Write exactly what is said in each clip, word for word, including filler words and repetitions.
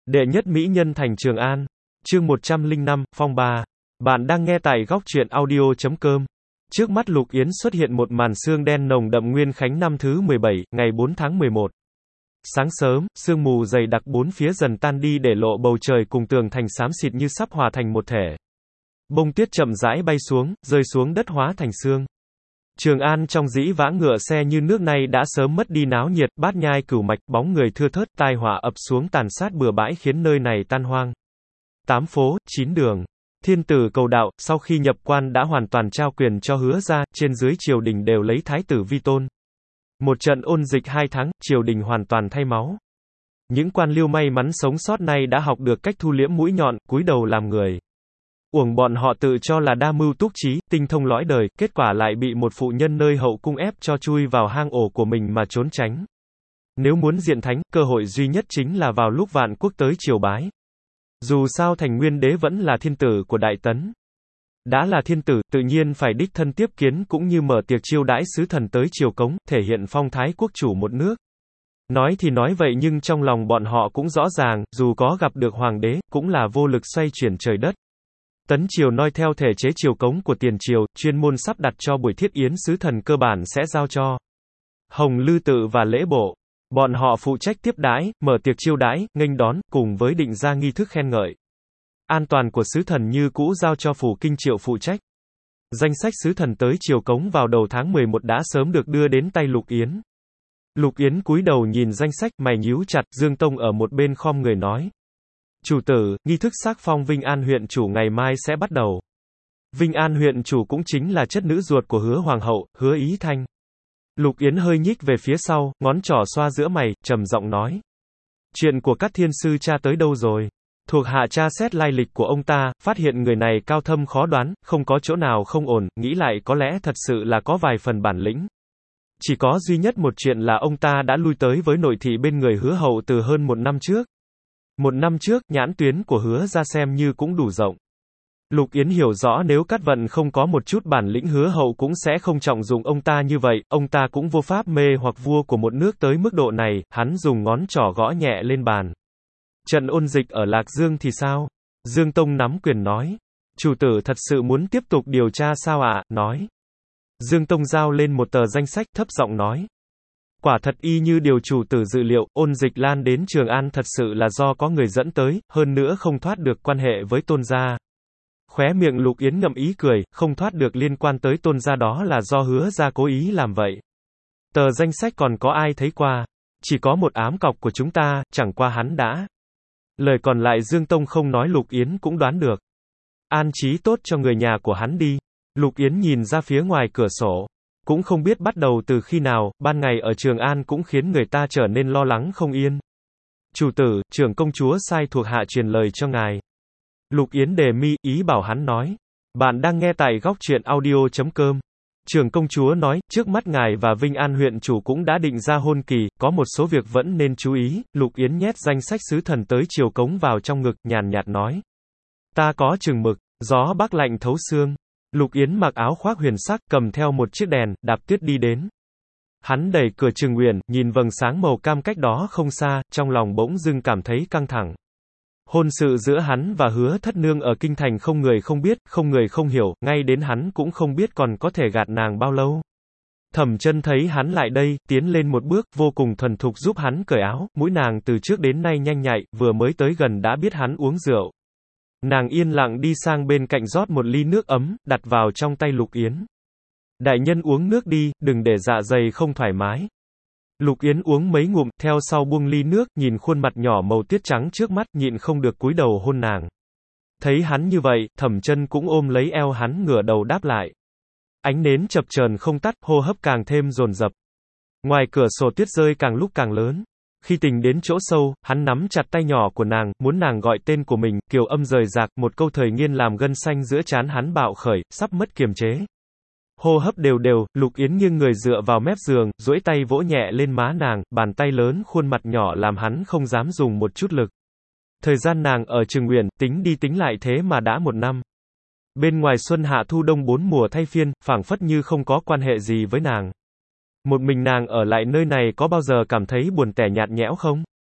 Đệ nhất mỹ nhân thành Trường An. Chương một trăm lẻ năm, Phong ba. Bạn đang nghe tại góc truyện audio chấm com. Trước mắt Lục Yến xuất hiện một màn sương đen nồng đậm nguyên khánh năm thứ mười bảy, ngày bốn tháng mười một. Sáng sớm, sương mù dày đặc bốn phía dần tan đi để lộ bầu trời cùng tường thành xám xịt như sắp hòa thành một thể. Bông tuyết chậm rãi bay xuống, rơi xuống đất hóa thành sương. Trường An trong dĩ vãng ngựa xe như nước nay đã sớm mất đi náo nhiệt, bát nhai cửu mạch, bóng người thưa thớt, tai họa ập xuống tàn sát bừa bãi khiến nơi này tan hoang. Tám phố, chín đường. Thiên tử cầu đạo, sau khi nhập quan đã hoàn toàn trao quyền cho Hứa gia, trên dưới triều đình đều lấy thái tử vi tôn. Một trận ôn dịch hai tháng, triều đình hoàn toàn thay máu. Những quan liêu may mắn sống sót nay đã học được cách thu liễm mũi nhọn, cúi đầu làm người. Uổng bọn họ tự cho là đa mưu túc trí, tinh thông lõi đời, kết quả lại bị một phụ nhân nơi hậu cung ép cho chui vào hang ổ của mình mà trốn tránh. Nếu muốn diện thánh, cơ hội duy nhất chính là vào lúc vạn quốc tới triều bái. Dù sao thành nguyên đế vẫn là thiên tử của Đại Tấn. Đã là thiên tử, tự nhiên phải đích thân tiếp kiến cũng như mở tiệc chiêu đãi sứ thần tới triều cống, thể hiện phong thái quốc chủ một nước. Nói thì nói vậy nhưng trong lòng bọn họ cũng rõ ràng, dù có gặp được hoàng đế, cũng là vô lực xoay chuyển trời đất. Tấn triều noi theo thể chế triều cống của tiền triều, chuyên môn sắp đặt cho buổi thiết yến sứ thần cơ bản sẽ giao cho Hồng Lư Tự và lễ bộ. Bọn họ phụ trách tiếp đãi, mở tiệc chiêu đãi, nghênh đón, cùng với định ra nghi thức khen ngợi. An toàn của sứ thần như cũ giao cho phủ kinh triệu phụ trách. Danh sách sứ thần tới triều cống vào đầu tháng mười một đã sớm được đưa đến tay Lục Yến. Lục Yến cúi đầu nhìn danh sách, mày nhíu chặt, Dương Tông ở một bên khom người nói: "Chủ tử, nghi thức xác phong Vinh An huyện chủ ngày mai sẽ bắt đầu." Vinh An huyện chủ cũng chính là chất nữ ruột của Hứa hoàng hậu, Hứa Ý Thanh. Lục Yến hơi nhích về phía sau, ngón trỏ xoa giữa mày, trầm giọng nói: "Chuyện của các thiên sư cha tới đâu rồi?" Thuộc hạ tra xét lai lịch của ông ta, phát hiện người này cao thâm khó đoán, không có chỗ nào không ổn, nghĩ lại có lẽ thật sự là có vài phần bản lĩnh. Chỉ có duy nhất một chuyện là ông ta đã lui tới với nội thị bên người Hứa hậu từ hơn một năm trước. Một năm trước, nhãn tuyến của Hứa ra xem như cũng đủ rộng. Lục Yến hiểu rõ nếu Cát Vận không có một chút bản lĩnh Hứa hậu cũng sẽ không trọng dụng ông ta như vậy, ông ta cũng vô pháp mê hoặc vua của một nước tới mức độ này, hắn dùng ngón trỏ gõ nhẹ lên bàn. "Trận ôn dịch ở Lạc Dương thì sao?" Dương Tông nắm quyền nói. "Chủ tử thật sự muốn tiếp tục điều tra sao ạ?" Nói. Dương Tông giao lên một tờ danh sách, thấp giọng nói: "Quả thật y như điều chủ tử dự liệu, ôn dịch lan đến Trường An thật sự là do có người dẫn tới, hơn nữa không thoát được quan hệ với Tôn gia." Khóe miệng Lục Yến ngậm ý cười, không thoát được liên quan tới Tôn gia đó là do Hứa gia cố ý làm vậy. Tờ danh sách còn có ai thấy qua? Chỉ có một ám cọc của chúng ta, chẳng qua hắn đã. Lời còn lại Dương Tông không nói Lục Yến cũng đoán được. An trí tốt cho người nhà của hắn đi. Lục Yến nhìn ra phía ngoài cửa sổ. Cũng không biết bắt đầu từ khi nào, ban ngày ở Trường An cũng khiến người ta trở nên lo lắng không yên. "Chủ tử, trưởng công chúa sai thuộc hạ truyền lời cho ngài." Lục Yến đề mi, ý bảo hắn nói. Bạn đang nghe tại góc truyện audio chấm com. Trưởng công chúa nói, trước mắt ngài và Vinh An huyện chủ cũng đã định ra hôn kỳ, có một số việc vẫn nên chú ý. Lục Yến nhét danh sách sứ thần tới triều cống vào trong ngực, nhàn nhạt nói: "Ta có chừng mực." Gió bắc lạnh thấu xương. Lục Yến mặc áo khoác huyền sắc, cầm theo một chiếc đèn, đạp tuyết đi đến. Hắn đẩy cửa Trường Uyển, nhìn vầng sáng màu cam cách đó không xa, trong lòng bỗng dưng cảm thấy căng thẳng. Hôn sự giữa hắn và Hứa thất nương ở kinh thành không người không biết, không người không hiểu, ngay đến hắn cũng không biết còn có thể gạt nàng bao lâu. Thẩm Chân thấy hắn lại đây, tiến lên một bước, vô cùng thuần thục giúp hắn cởi áo, mũi nàng từ trước đến nay nhanh nhạy, vừa mới tới gần đã biết hắn uống rượu. Nàng yên lặng đi sang bên cạnh rót một ly nước ấm, đặt vào trong tay Lục Yến. "Đại nhân uống nước đi, đừng để dạ dày không thoải mái." Lục Yến uống mấy ngụm, theo sau buông ly nước, nhìn khuôn mặt nhỏ màu tuyết trắng trước mắt, nhịn không được cúi đầu hôn nàng. Thấy hắn như vậy, Thẩm Chân cũng ôm lấy eo hắn ngửa đầu đáp lại. Ánh nến chập chờn không tắt, hô hấp càng thêm dồn dập. Ngoài cửa sổ tuyết rơi càng lúc càng lớn. Khi tình đến chỗ sâu, hắn nắm chặt tay nhỏ của nàng, muốn nàng gọi tên của mình, kiều âm rời rạc, một câu thời nghiên làm gân xanh giữa trán hắn bạo khởi, sắp mất kiềm chế. Hô hấp đều đều, Lục Yến nghiêng người dựa vào mép giường, duỗi tay vỗ nhẹ lên má nàng, bàn tay lớn khuôn mặt nhỏ làm hắn không dám dùng một chút lực. Thời gian nàng ở Trường Uyển, tính đi tính lại thế mà đã một năm. Bên ngoài xuân hạ thu đông bốn mùa thay phiên, phảng phất như không có quan hệ gì với nàng. Một mình nàng ở lại nơi này có bao giờ cảm thấy buồn tẻ nhạt nhẽo không?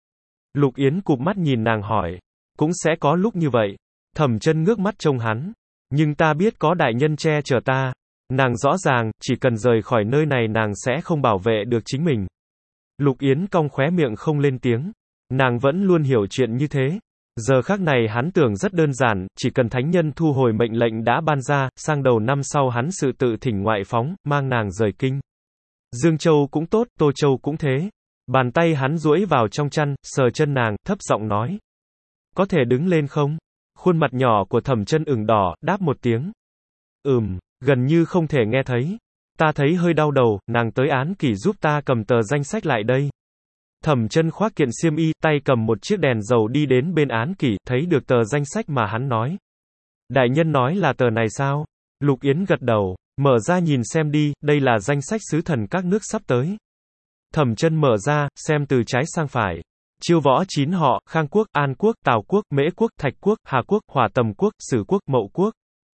Lục Yến cụp mắt nhìn nàng hỏi. Cũng sẽ có lúc như vậy. Thẩm Chân ngước mắt trông hắn. Nhưng ta biết có đại nhân che chở ta. Nàng rõ ràng, chỉ cần rời khỏi nơi này nàng sẽ không bảo vệ được chính mình. Lục Yến cong khóe miệng không lên tiếng. Nàng vẫn luôn hiểu chuyện như thế. Giờ khắc này hắn tưởng rất đơn giản, chỉ cần thánh nhân thu hồi mệnh lệnh đã ban ra, sang đầu năm sau hắn sự tự thỉnh ngoại phóng, mang nàng rời kinh. Dương Châu cũng tốt, Tô Châu cũng thế. Bàn tay hắn duỗi vào trong chăn, sờ chân nàng, thấp giọng nói. Có thể đứng lên không? Khuôn mặt nhỏ của Thẩm Chân ửng đỏ, đáp một tiếng. Ừm, gần như không thể nghe thấy. Ta thấy hơi đau đầu, nàng tới án kỷ giúp ta cầm tờ danh sách lại đây. Thẩm Chân khoác kiện xiêm y, tay cầm một chiếc đèn dầu đi đến bên án kỷ, thấy được tờ danh sách mà hắn nói. Đại nhân nói là tờ này sao? Lục Yến gật đầu, mở ra nhìn xem đi, đây là danh sách sứ thần các nước sắp tới. Thẩm Chân mở ra, xem từ trái sang phải. Chiêu võ chín họ, Khang quốc, An quốc, Tào quốc, Mễ quốc, Thạch quốc, Hà quốc, Hỏa Tầm quốc, Sử quốc, Mậu quốc.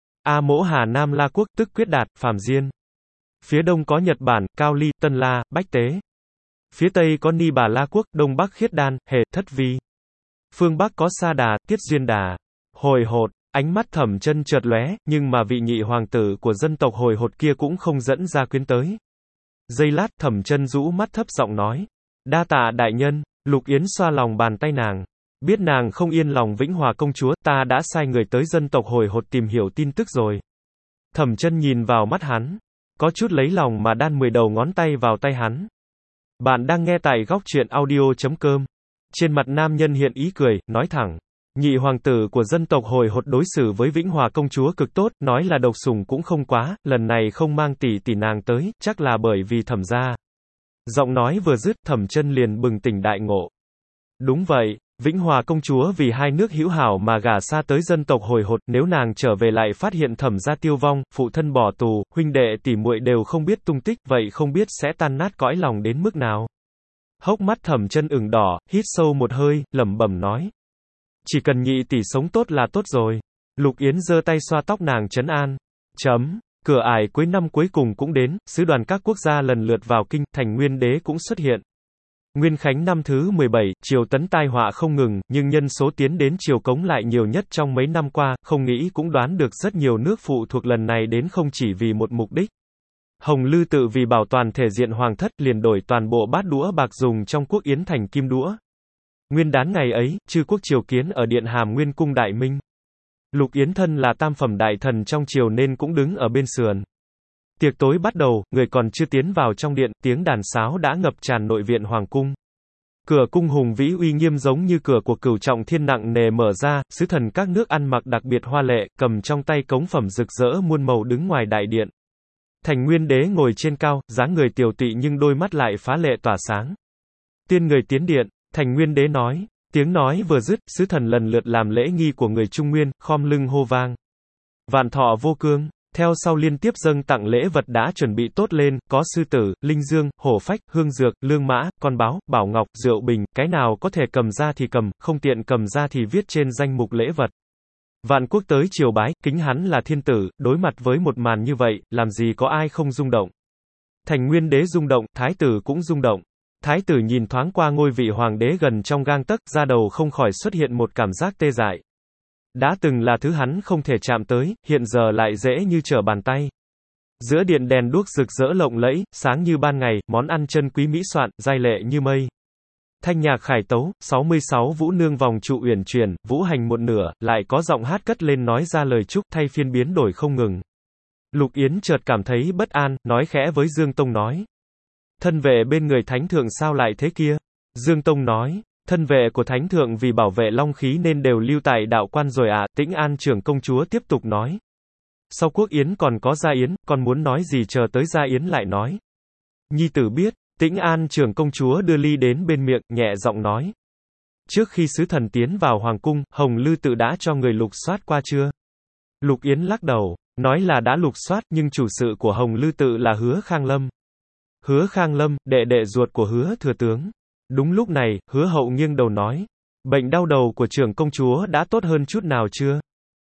A Mỗ Hà Nam La quốc, tức Quyết Đạt, Phàm Diên. Phía đông có Nhật Bản, Cao Ly, Tân La, Bách Tế. Phía tây có Ni Bà La quốc, đông bắc Khiết Đan, Hề, Thất Vi. Phương bắc có Sa Đà, Tiết Duyên Đà. Hồi Hột, ánh mắt Thẩm Chân chợt lóe, nhưng mà vị nhị hoàng tử của dân tộc Hồi Hột kia cũng không dẫn ra quyến tới. Giây lát, Thẩm Chân rũ mắt thấp giọng nói. Đa tạ đại nhân. Lục Yến xoa lòng bàn tay nàng. Biết nàng không yên lòng Vĩnh Hòa công chúa, ta đã sai người tới dân tộc Hồi Hột tìm hiểu tin tức rồi. Thẩm Chân nhìn vào mắt hắn. Có chút lấy lòng mà đan mười đầu ngón tay vào tay hắn. Bạn đang nghe tại góc truyện audio chấm com. Trên mặt nam nhân hiện ý cười, nói thẳng. Nhị hoàng tử của dân tộc Hồi Hột đối xử với Vĩnh Hòa công chúa cực tốt, nói là độc sủng cũng không quá, lần này không mang tỷ tỷ nàng tới, chắc là bởi vì Thẩm gia. Giọng nói vừa dứt, Thẩm Chân liền bừng tỉnh đại ngộ. Đúng vậy, Vĩnh Hòa công chúa vì hai nước hữu hảo mà gả xa tới dân tộc Hồi Hột, nếu nàng trở về lại phát hiện Thẩm gia tiêu vong, phụ thân bỏ tù, huynh đệ tỷ muội đều không biết tung tích, vậy không biết sẽ tan nát cõi lòng đến mức nào. Hốc mắt Thẩm Chân ửng đỏ, hít sâu một hơi, lẩm bẩm nói. Chỉ cần nhị tỷ sống tốt là tốt rồi. Lục Yến giơ tay xoa tóc nàng trấn an. Chấm. Cửa ải cuối năm cuối cùng cũng đến, sứ đoàn các quốc gia lần lượt vào kinh, Thành Nguyên đế cũng xuất hiện. Nguyên khánh năm thứ mười bảy, triều tấn tai họa không ngừng, nhưng nhân số tiến đến triều cống lại nhiều nhất trong mấy năm qua, không nghĩ cũng đoán được rất nhiều nước phụ thuộc lần này đến không chỉ vì một mục đích. Hồng Lư Tự vì bảo toàn thể diện hoàng thất liền đổi toàn bộ bát đũa bạc dùng trong quốc yến thành kim đũa. Nguyên đán ngày ấy, chư quốc triều kiến ở điện Hàm Nguyên cung Đại Minh. Lục Yến thân là tam phẩm đại thần trong triều nên cũng đứng ở bên sườn. Tiệc tối bắt đầu, người còn chưa tiến vào trong điện, tiếng đàn sáo đã ngập tràn nội viện hoàng cung. Cửa cung hùng vĩ uy nghiêm giống như cửa của Cửu Trọng Thiên nặng nề mở ra, sứ thần các nước ăn mặc đặc biệt hoa lệ, cầm trong tay cống phẩm rực rỡ muôn màu đứng ngoài đại điện. Thành Nguyên đế ngồi trên cao, dáng người tiều tụy nhưng đôi mắt lại phá lệ tỏa sáng. Tiên người tiến điện, Thành Nguyên đế nói. Tiếng nói vừa dứt, sứ thần lần lượt làm lễ nghi của người Trung Nguyên, khom lưng hô vang. Vạn thọ vô cương, theo sau liên tiếp dâng tặng lễ vật đã chuẩn bị tốt lên, có sư tử, linh dương, hổ phách, hương dược, lương mã, con báo, bảo ngọc, rượu bình, cái nào có thể cầm ra thì cầm, không tiện cầm ra thì viết trên danh mục lễ vật. Vạn quốc tới triều bái, kính hắn là thiên tử, đối mặt với một màn như vậy, làm gì có ai không rung động. Thành Nguyên đế rung động, thái tử cũng rung động. Thái tử nhìn thoáng qua ngôi vị hoàng đế gần trong gang tấc, da đầu không khỏi xuất hiện một cảm giác tê dại. Đã từng là thứ hắn không thể chạm tới, hiện giờ lại dễ như trở bàn tay. Giữa điện đèn đuốc rực rỡ lộng lẫy, sáng như ban ngày, món ăn chân quý mỹ soạn, giai lệ như mây. Thanh nhạc khải tấu, sáu mươi sáu vũ nương vòng trụ uyển chuyển, vũ hành một nửa, lại có giọng hát cất lên nói ra lời chúc, thay phiên biến đổi không ngừng. Lục Yến chợt cảm thấy bất an, nói khẽ với Dương Tông nói. Thân vệ bên người thánh thượng sao lại thế kia? Dương Tông nói, thân vệ của thánh thượng vì bảo vệ long khí nên đều lưu tại đạo quan rồi ạ. À. Tĩnh An trưởng công chúa tiếp tục nói. Sau quốc yến còn có gia yến, còn muốn nói gì chờ tới gia yến lại nói. Nhi tử biết, Tĩnh An trưởng công chúa đưa ly đến bên miệng, nhẹ giọng nói. Trước khi sứ thần tiến vào hoàng cung, Hồng Lư Tự đã cho người lục soát qua chưa? Lục Yến lắc đầu, nói là đã lục soát nhưng chủ sự của Hồng Lư Tự là Hứa Khang Lâm. Hứa Khang Lâm, đệ đệ ruột của Hứa thừa tướng. Đúng lúc này, Hứa hậu nghiêng đầu nói. Bệnh đau đầu của trưởng công chúa đã tốt hơn chút nào chưa?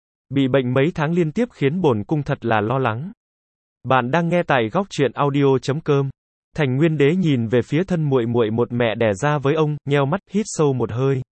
Bị bệnh mấy tháng liên tiếp khiến bổn cung thật là lo lắng. Bạn đang nghe tại góc truyện audio chấm com. Thành Nguyên đế nhìn về phía thân muội muội một mẹ đẻ ra với ông, nheo mắt, hít sâu một hơi.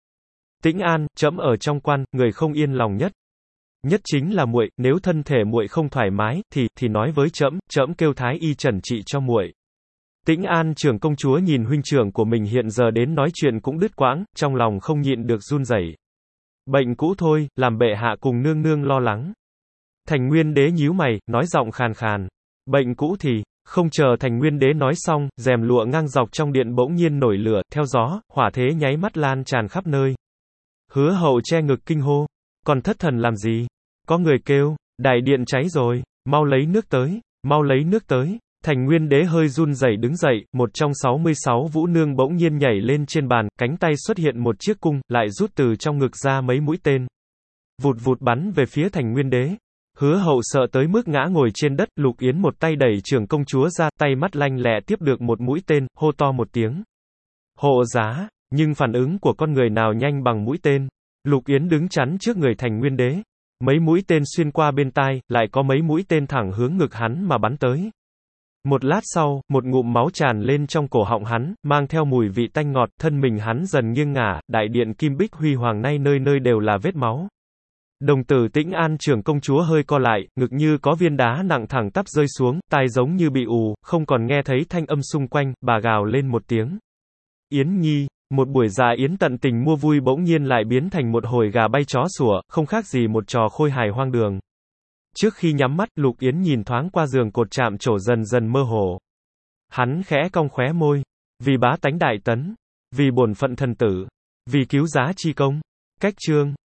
Tĩnh An, trẫm ở trong quan, người không yên lòng nhất. Nhất chính là muội, nếu thân thể muội không thoải mái, thì, thì nói với trẫm, trẫm kêu thái y trần trị cho muội. Tĩnh An trưởng công chúa nhìn huynh trưởng của mình hiện giờ đến nói chuyện cũng đứt quãng, trong lòng không nhịn được run rẩy. Bệnh cũ thôi, làm bệ hạ cùng nương nương lo lắng. Thành Nguyên Đế nhíu mày, nói giọng khàn khàn. Bệnh cũ thì, không chờ Thành Nguyên Đế nói xong, rèm lụa ngang dọc trong điện bỗng nhiên nổi lửa, theo gió, hỏa thế nháy mắt lan tràn khắp nơi. Hứa Hậu che ngực kinh hô. Còn thất thần làm gì? Có người kêu, đại điện cháy rồi, mau lấy nước tới, mau lấy nước tới. Thành Nguyên Đế hơi run rẩy đứng dậy, một trong sáu mươi sáu vũ nương bỗng nhiên nhảy lên trên bàn, cánh tay xuất hiện một chiếc cung, lại rút từ trong ngực ra mấy mũi tên. Vụt vụt bắn về phía Thành Nguyên Đế. Hứa Hậu sợ tới mức ngã ngồi trên đất, Lục Yến một tay đẩy trưởng công chúa ra, tay mắt lanh lẹ tiếp được một mũi tên, hô to một tiếng. Hộ giá, nhưng phản ứng của con người nào nhanh bằng mũi tên. Lục Yến đứng chắn trước người Thành Nguyên Đế. Mấy mũi tên xuyên qua bên tai, lại có mấy mũi tên thẳng hướng ngực hắn mà bắn tới. Một lát sau, một ngụm máu tràn lên trong cổ họng hắn, mang theo mùi vị tanh ngọt, thân mình hắn dần nghiêng ngả, đại điện Kim Bích Huy Hoàng nay nơi nơi đều là vết máu. Đồng tử Tĩnh An trưởng công chúa hơi co lại, ngực như có viên đá nặng thẳng tắp rơi xuống, tai giống như bị ù, không còn nghe thấy thanh âm xung quanh, bà gào lên một tiếng. Yến Nhi, một buổi dạ yến tận tình mua vui bỗng nhiên lại biến thành một hồi gà bay chó sủa, không khác gì một trò khôi hài hoang đường. Trước khi nhắm mắt, Lục Yến nhìn thoáng qua giường cột chạm trổ dần dần mơ hồ. Hắn khẽ cong khóe môi. Vì bá tánh đại tấn. Vì bổn phận thần tử. Vì cứu giá chi công. Cách chương.